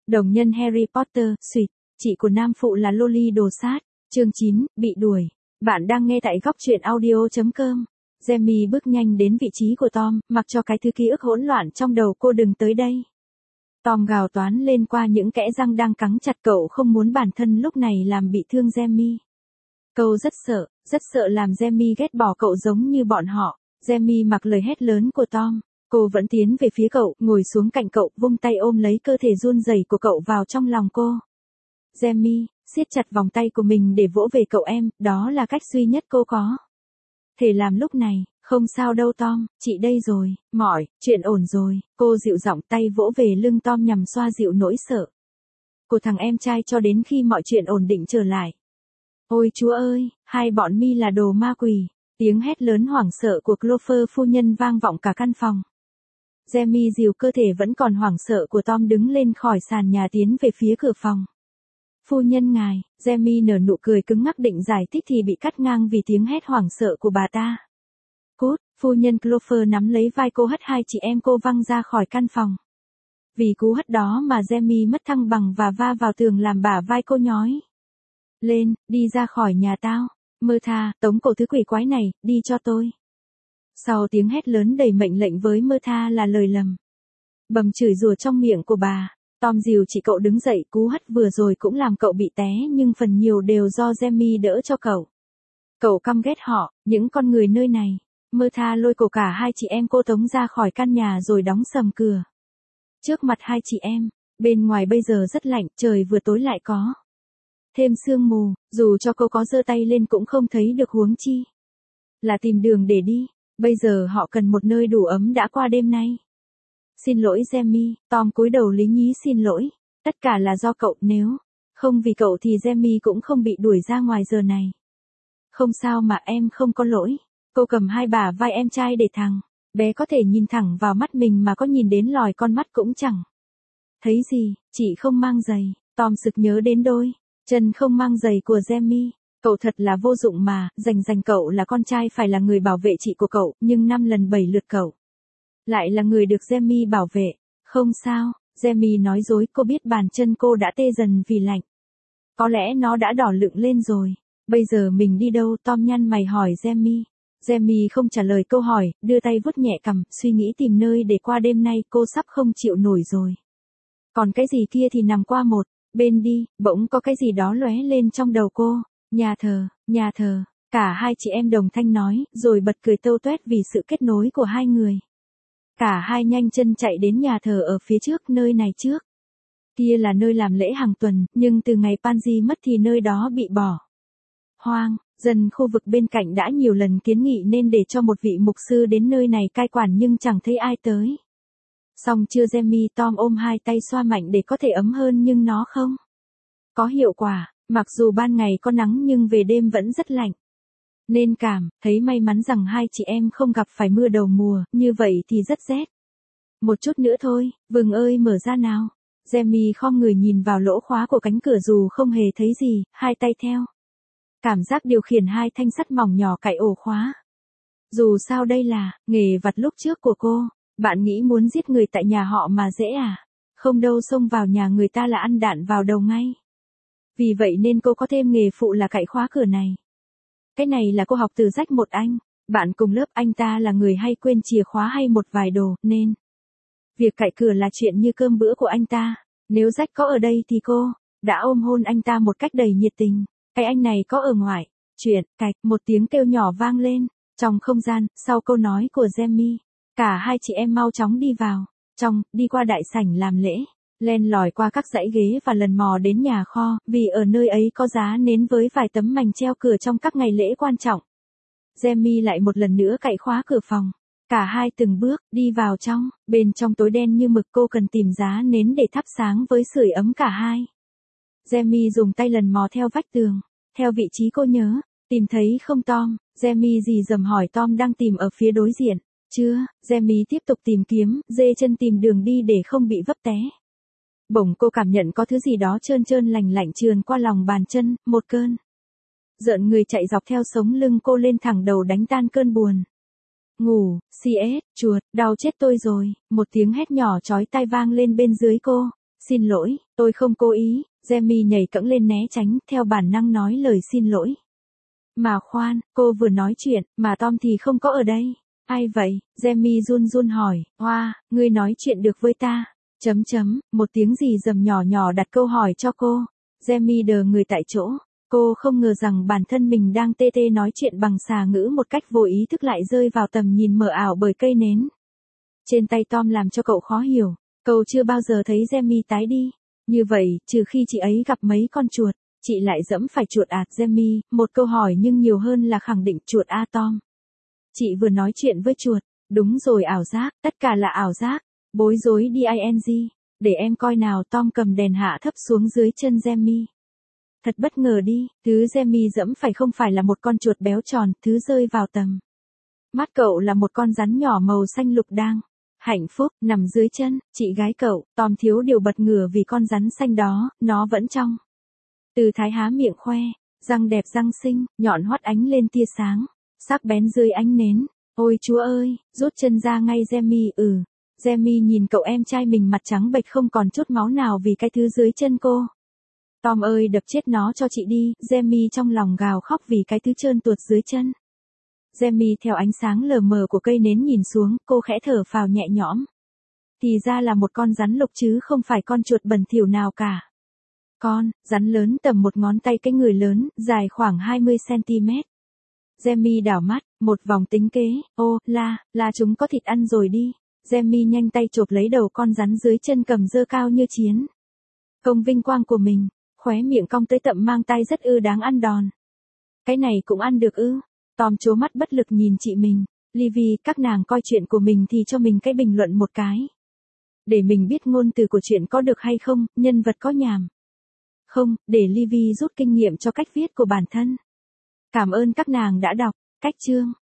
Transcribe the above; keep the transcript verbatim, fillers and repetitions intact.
Đồng nhân Harry Potter, xuyệt, chị của nam phụ là Loli đồ sát. Chương chín, bị đuổi. Bạn đang nghe tại góc truyện audio chấm com. Jamie bước nhanh đến vị trí của Tom, mặc cho cái thứ ký ức hỗn loạn trong đầu cô đừng tới đây. Tom gào toán lên qua những kẽ răng đang cắn chặt, cậu không muốn bản thân lúc này làm bị thương Jamie. Cậu rất sợ, rất sợ làm Jamie ghét bỏ cậu giống như bọn họ. Jamie mặc lời hét lớn của Tom. Cô vẫn tiến về phía cậu, ngồi xuống cạnh cậu, vung tay ôm lấy cơ thể run rẩy của cậu vào trong lòng cô. Jamie, siết chặt vòng tay của mình để vỗ về cậu em, đó là cách duy nhất cô có thể làm lúc này. Không sao đâu Tom, chị đây rồi, mỏi, chuyện ổn rồi. Cô dịu giọng tay vỗ về lưng Tom nhằm xoa dịu nỗi sợ của thằng em trai cho đến khi mọi chuyện ổn định trở lại. Ôi Chúa ơi, hai bọn mi là đồ ma quỷ. Tiếng hét lớn hoảng sợ của Clover phu nhân vang vọng cả căn phòng. Jamie dìu cơ thể vẫn còn hoảng sợ của Tom đứng lên khỏi sàn nhà tiến về phía cửa phòng. Phu nhân ngài, Jamie nở nụ cười cứng ngắc định giải thích thì bị cắt ngang vì tiếng hét hoảng sợ của bà ta. Cút, phu nhân Clover nắm lấy vai cô hất hai chị em cô văng ra khỏi căn phòng. Vì cú hất đó mà Jamie mất thăng bằng và va vào tường làm bả vai cô nhói. Lên, đi ra khỏi nhà tao. Mơ tha, tống cổ thứ quỷ quái này, đi cho tôi. Sau tiếng hét lớn đầy mệnh lệnh với mơ tha là lời lầm bầm chửi rủa trong miệng của bà. Tom dìu chị cậu đứng dậy, cú hất vừa rồi cũng làm cậu bị té nhưng phần nhiều đều do Jamie đỡ cho cậu. Cậu căm ghét họ, những con người nơi này. Mơ tha lôi cổ cả hai chị em cô tống ra khỏi căn nhà rồi đóng sầm cửa. Trước mặt hai chị em, bên ngoài bây giờ rất lạnh, trời vừa tối lại có thêm sương mù, dù cho cô có giơ tay lên cũng không thấy được, huống chi là tìm đường để đi. Bây giờ họ cần một nơi đủ ấm đã qua đêm nay. Xin lỗi Jamie, Tom cúi đầu lý nhí xin lỗi. Tất cả là do cậu, nếu không vì cậu thì Jamie cũng không bị đuổi ra ngoài giờ này. Không sao mà em không có lỗi. Cô cầm hai bả vai em trai để thằng bé có thể nhìn thẳng vào mắt mình mà có nhìn đến lòi con mắt cũng chẳng thấy gì. Chị không mang giày. Tom sực nhớ đến đôi chân không mang giày của Jamie. Cậu thật là vô dụng mà, dành dành cậu là con trai phải là người bảo vệ chị của cậu, nhưng năm lần bảy lượt cậu lại là người được Jamie bảo vệ. Không sao, Jamie nói dối, cô biết bàn chân cô đã tê dần vì lạnh. Có lẽ nó đã đỏ lựng lên rồi. Bây giờ mình đi đâu? Tom nhăn mày hỏi Jamie. Jamie không trả lời câu hỏi, đưa tay vuốt nhẹ cằm, suy nghĩ tìm nơi để qua đêm nay, cô sắp không chịu nổi rồi. Còn cái gì kia thì nằm qua một bên đi. Bỗng có cái gì đó lóe lên trong đầu cô. Nhà thờ, nhà thờ. Cả hai chị em đồng thanh nói, rồi bật cười tâu tuét vì sự kết nối của hai người. Cả hai nhanh chân chạy đến nhà thờ ở phía trước, nơi này trước kia là nơi làm lễ hàng tuần, nhưng từ ngày Pansy mất thì nơi đó bị bỏ hoang. Dân khu vực bên cạnh đã nhiều lần kiến nghị nên để cho một vị mục sư đến nơi này cai quản nhưng chẳng thấy ai tới. Xong chưa Jamie? Tom ôm hai tay xoa mạnh để có thể ấm hơn nhưng nó không có hiệu quả. Mặc dù ban ngày có nắng nhưng về đêm vẫn rất lạnh. Nên cảm thấy may mắn rằng hai chị em không gặp phải mưa đầu mùa, như vậy thì rất rét. Một chút nữa thôi, Vừng ơi mở ra nào. Jamie khom người nhìn vào lỗ khóa của cánh cửa dù không hề thấy gì, hai tay theo cảm giác điều khiển hai thanh sắt mỏng nhỏ cạy ổ khóa. Dù sao đây là nghề vặt lúc trước của cô. Bạn nghĩ muốn giết người tại nhà họ mà dễ à? Không đâu, xông vào nhà người ta là ăn đạn vào đầu ngay. Vì vậy nên cô có thêm nghề phụ là cạy khóa cửa này. Cái này là cô học từ Jack, một anh bạn cùng lớp. Anh ta là người hay quên chìa khóa hay một vài đồ, nên việc cạy cửa là chuyện như cơm bữa của anh ta. Nếu Jack có ở đây thì cô đã ôm hôn anh ta một cách đầy nhiệt tình. Cái anh này có ở ngoài. Chuyện, cạch, một tiếng kêu nhỏ vang lên trong không gian, sau câu nói của Jamie. Cả hai chị em mau chóng đi vào trong, đi qua đại sảnh làm lễ, len lỏi qua các dãy ghế và lần mò đến nhà kho, vì ở nơi ấy có giá nến với vài tấm mành treo cửa trong các ngày lễ quan trọng. Jamie lại một lần nữa cạy khóa cửa phòng. Cả hai từng bước đi vào trong, bên trong tối đen như mực, cô cần tìm giá nến để thắp sáng với sưởi ấm cả hai. Jamie dùng tay lần mò theo vách tường, theo vị trí cô nhớ, tìm thấy không Tom? Jamie dì dầm hỏi Tom đang tìm ở phía đối diện. Chưa, Jamie tiếp tục tìm kiếm, dê chân tìm đường đi để không bị vấp té. Bỗng cô cảm nhận có thứ gì đó trơn trơn lành lạnh trườn qua lòng bàn chân, một cơn rợn người chạy dọc theo sống lưng cô lên thẳng đầu đánh tan cơn buồn ngủ. xê ét, chuột, đau chết tôi rồi. Một tiếng hét nhỏ chói tai vang lên bên dưới cô. Xin lỗi, tôi không cố ý, Jamie nhảy cẫng lên né tránh, theo bản năng nói lời xin lỗi. Mà khoan, cô vừa nói chuyện, mà Tom thì không có ở đây. Ai vậy? Jamie run run hỏi, hoa, wow, ngươi nói chuyện được với ta. Chấm chấm, một tiếng gì rầm nhỏ nhỏ đặt câu hỏi cho cô. Jamie đờ người tại chỗ. Cô không ngờ rằng bản thân mình đang tê tê nói chuyện bằng xà ngữ một cách vô ý thức lại rơi vào tầm nhìn mờ ảo bởi cây nến. Trên tay Tom làm cho cậu khó hiểu. Cậu chưa bao giờ thấy Jamie tái đi. Như vậy, trừ khi chị ấy gặp mấy con chuột, chị lại dẫm phải chuột ạt Jamie, một câu hỏi nhưng nhiều hơn là khẳng định chuột a Tom. Chị vừa nói chuyện với chuột, đúng rồi ảo giác, tất cả là ảo giác, bối rối ding, để em coi nào. Tom cầm đèn hạ thấp xuống dưới chân Jamie. Thật bất ngờ đi, thứ Jamie dẫm phải không phải là một con chuột béo tròn, thứ rơi vào tầm mắt cậu là một con rắn nhỏ màu xanh lục đang hạnh phúc nằm dưới chân, chị gái cậu. Tom thiếu điều bật ngửa vì con rắn xanh đó, nó vẫn trong. Từ thái há miệng khoe, răng đẹp răng xinh, nhọn hoắt ánh lên tia sáng, sắc bén dưới ánh nến. Ôi chúa ơi, rút chân ra ngay Jamie. Ừ. Jamie nhìn cậu em trai mình mặt trắng bệch không còn chút máu nào vì cái thứ dưới chân cô. Tom ơi đập chết nó cho chị đi, Jamie trong lòng gào khóc vì cái thứ trơn tuột dưới chân. Jamie theo ánh sáng lờ mờ của cây nến nhìn xuống, cô khẽ thở phào nhẹ nhõm. Thì ra là một con rắn lục chứ không phải con chuột bẩn thỉu nào cả. Con, rắn lớn tầm một ngón tay cái người lớn, dài khoảng hai mươi xăng-ti-mét. Jamie đảo mắt, một vòng tính kế, ô, la, là chúng có thịt ăn rồi đi. Jamie nhanh tay chộp lấy đầu con rắn dưới chân cầm dơ cao như chiến. Công vinh quang của mình, khóe miệng cong tới tậm mang tay rất ư đáng ăn đòn. Cái này cũng ăn được ư? Tom trố mắt bất lực nhìn chị mình. Livy, các nàng coi chuyện của mình thì cho mình cái bình luận một cái. Để mình biết ngôn từ của chuyện có được hay không, nhân vật có nhàm không, để Livy rút kinh nghiệm cho cách viết của bản thân. Cảm ơn các nàng đã đọc. Cách chương